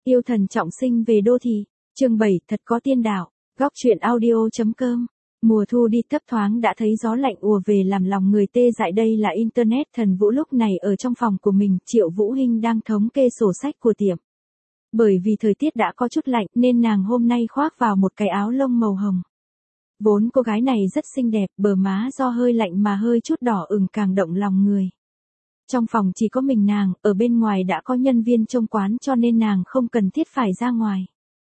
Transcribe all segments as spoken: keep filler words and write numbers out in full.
Yêu thần trọng sinh về đô thị, chương bảy, thật có tiên đạo, góc truyện audio.com. Mùa thu đi thấp thoáng đã thấy gió lạnh ùa về làm lòng người tê dại. Đây là Internet thần Vũ. Lúc này ở trong phòng của mình, Triệu Vũ Hinh đang thống kê sổ sách của tiệm. Bởi vì thời tiết đã có chút lạnh nên nàng hôm nay khoác vào một cái áo lông màu hồng. Vốn cô gái này rất xinh đẹp, bờ má do hơi lạnh mà hơi chút đỏ ửng càng động lòng người. Trong phòng chỉ có mình nàng, ở bên ngoài đã có nhân viên trông quán cho nên nàng không cần thiết phải ra ngoài.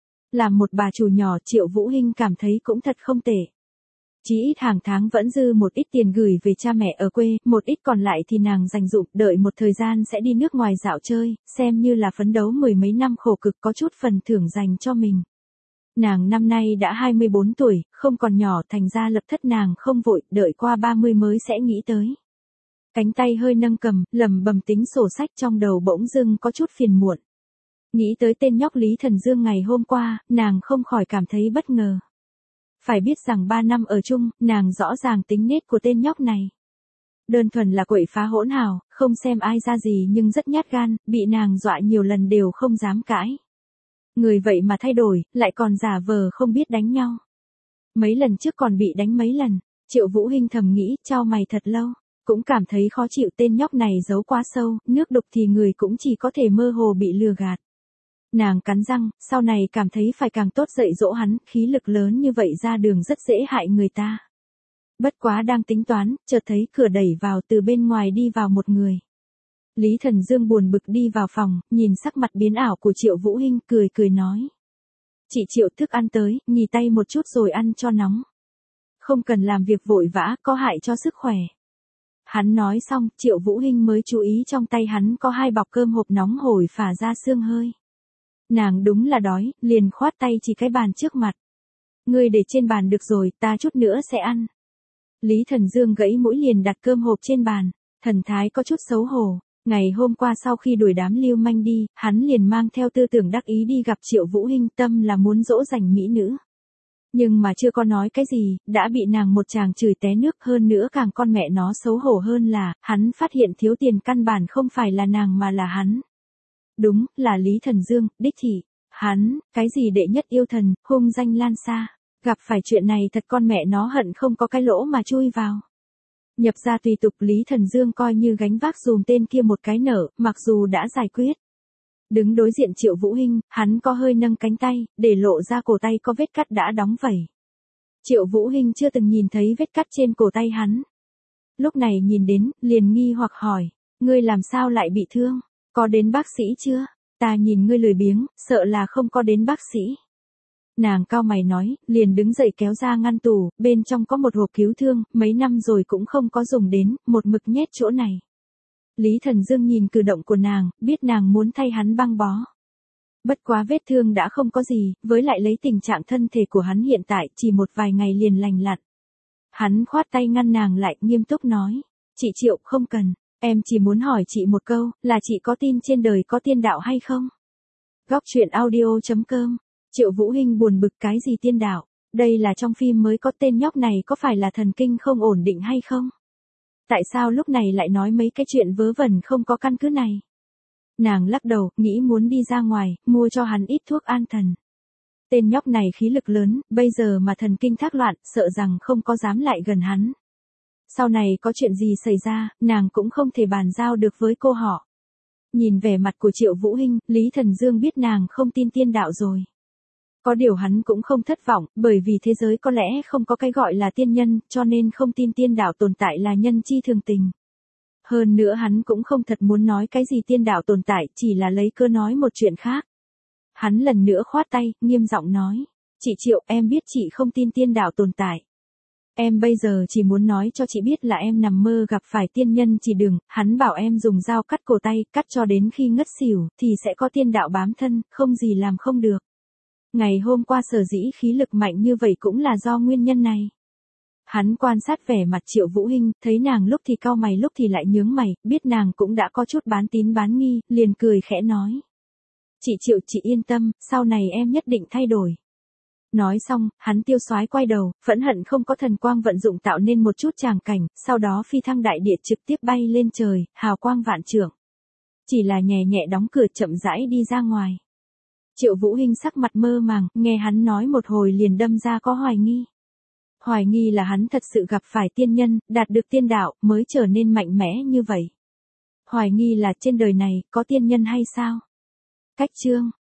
Làm một bà chủ nhỏ, Triệu Vũ Hinh cảm thấy cũng thật không tệ. Chí ít hàng tháng vẫn dư một ít tiền gửi về cha mẹ ở quê, một ít còn lại thì nàng dành dụm, đợi một thời gian sẽ đi nước ngoài dạo chơi, xem như là phấn đấu mười mấy năm khổ cực có chút phần thưởng dành cho mình. Nàng năm nay đã hai mươi bốn tuổi, không còn nhỏ, thành ra lập thất nàng không vội, đợi qua ba mươi mới sẽ nghĩ tới. Cánh tay hơi nâng cầm, lẩm bẩm tính sổ sách, trong đầu bỗng dưng có chút phiền muộn. Nghĩ tới tên nhóc Lý Thần Dương ngày hôm qua, nàng không khỏi cảm thấy bất ngờ. Phải biết rằng ba năm ở chung, nàng rõ ràng tính nết của tên nhóc này. Đơn thuần là quậy phá hỗn hào, không xem ai ra gì nhưng rất nhát gan, bị nàng dọa nhiều lần đều không dám cãi. Người vậy mà thay đổi, lại còn giả vờ không biết đánh nhau. Mấy lần trước còn bị đánh mấy lần, Triệu Vũ Hinh thầm nghĩ, chau mày thật lâu, cũng cảm thấy khó chịu. Tên nhóc này giấu quá sâu, nước đục thì người cũng chỉ có thể mơ hồ bị lừa gạt. Nàng cắn răng, sau này cảm thấy phải càng tốt dạy dỗ hắn, khí lực lớn như vậy ra đường rất dễ hại người ta. Bất quá đang tính toán, chợt thấy cửa đẩy vào, từ bên ngoài đi vào một người. Lý Thần Dương buồn bực đi vào phòng, nhìn sắc mặt biến ảo của Triệu Vũ Hinh, cười cười nói. Chị Triệu, thức ăn tới, nghỉ tay một chút rồi ăn cho nóng. Không cần làm việc vội vã, có hại cho sức khỏe. Hắn nói xong, Triệu Vũ Hinh mới chú ý trong tay hắn có hai bọc cơm hộp nóng hổi phả ra sương hơi. Nàng đúng là đói, liền khoát tay chỉ cái bàn trước mặt. Ngươi để trên bàn được rồi, ta chút nữa sẽ ăn. Lý Thần Dương gãy mũi liền đặt cơm hộp trên bàn, thần thái có chút xấu hổ. Ngày hôm qua sau khi đuổi đám lưu manh đi, hắn liền mang theo tư tưởng đắc ý đi gặp Triệu Vũ Hinh, tâm là muốn dỗ dành mỹ nữ. Nhưng mà chưa có nói cái gì, đã bị nàng một tràng chửi té nước. Hơn nữa càng con mẹ nó xấu hổ hơn là, hắn phát hiện thiếu tiền căn bản không phải là nàng mà là hắn. Đúng, là Lý Thần Dương, đích thị. Hắn, cái gì đệ nhất yêu thần, hung danh lan xa. Gặp phải chuyện này thật con mẹ nó hận không có cái lỗ mà chui vào. Nhập ra tùy tục, Lý Thần Dương coi như gánh vác dùm tên kia một cái nở, mặc dù đã giải quyết. Đứng đối diện Triệu Vũ Hinh, hắn có hơi nâng cánh tay, để lộ ra cổ tay có vết cắt đã đóng vảy. Triệu Vũ Hinh chưa từng nhìn thấy vết cắt trên cổ tay hắn. Lúc này nhìn đến, liền nghi hoặc hỏi, ngươi làm sao lại bị thương, có đến bác sĩ chưa? Ta nhìn ngươi lười biếng, sợ là không có đến bác sĩ. Nàng cau mày nói, liền đứng dậy kéo ra ngăn tủ, bên trong có một hộp cứu thương, mấy năm rồi cũng không có dùng đến, một mực nhét chỗ này. Lý Thần Dương nhìn cử động của nàng, biết nàng muốn thay hắn băng bó. Bất quá vết thương đã không có gì, với lại lấy tình trạng thân thể của hắn hiện tại, chỉ một vài ngày liền lành lặn. Hắn khoát tay ngăn nàng lại, nghiêm túc nói, chị Triệu, không cần, em chỉ muốn hỏi chị một câu, là chị có tin trên đời có tiên đạo hay không? Góc truyện audio.com. Triệu Vũ Hinh buồn bực, cái gì tiên đạo, đây là trong phim mới có, tên nhóc này có phải là thần kinh không ổn định hay không? Tại sao lúc này lại nói mấy cái chuyện vớ vẩn không có căn cứ này? Nàng lắc đầu, nghĩ muốn đi ra ngoài, mua cho hắn ít thuốc an thần. Tên nhóc này khí lực lớn, bây giờ mà thần kinh thác loạn, sợ rằng không có dám lại gần hắn. Sau này có chuyện gì xảy ra, nàng cũng không thể bàn giao được với cô họ. Nhìn vẻ mặt của Triệu Vũ Hinh, Lý Thần Dương biết nàng không tin tiên đạo rồi. Có điều hắn cũng không thất vọng, bởi vì thế giới có lẽ không có cái gọi là tiên nhân, cho nên không tin tiên đạo tồn tại là nhân chi thường tình. Hơn nữa hắn cũng không thật muốn nói cái gì tiên đạo tồn tại, chỉ là lấy cơ nói một chuyện khác. Hắn lần nữa khoát tay, nghiêm giọng nói, chị Triệu, em biết chị không tin tiên đạo tồn tại. Em bây giờ chỉ muốn nói cho chị biết là em nằm mơ gặp phải tiên nhân chỉ đường, hắn bảo em dùng dao cắt cổ tay, cắt cho đến khi ngất xỉu, thì sẽ có tiên đạo bám thân, không gì làm không được. Ngày hôm qua sở dĩ khí lực mạnh như vậy cũng là do nguyên nhân này. Hắn quan sát vẻ mặt Triệu Vũ Hinh, thấy nàng lúc thì cau mày lúc thì lại nhướng mày, biết nàng cũng đã có chút bán tín bán nghi, liền cười khẽ nói. Chị Triệu, chị yên tâm, sau này em nhất định thay đổi. Nói xong, hắn tiêu xoái quay đầu, phẫn hận không có thần quang vận dụng tạo nên một chút tràng cảnh, sau đó phi thăng đại địa trực tiếp bay lên trời, hào quang vạn trượng. Chỉ là nhẹ nhẹ đóng cửa chậm rãi đi ra ngoài. Triệu Vũ Hinh sắc mặt mơ màng, nghe hắn nói một hồi liền đâm ra có hoài nghi. Hoài nghi là hắn thật sự gặp phải tiên nhân, đạt được tiên đạo, mới trở nên mạnh mẽ như vậy. Hoài nghi là trên đời này, có tiên nhân hay sao? Cách chương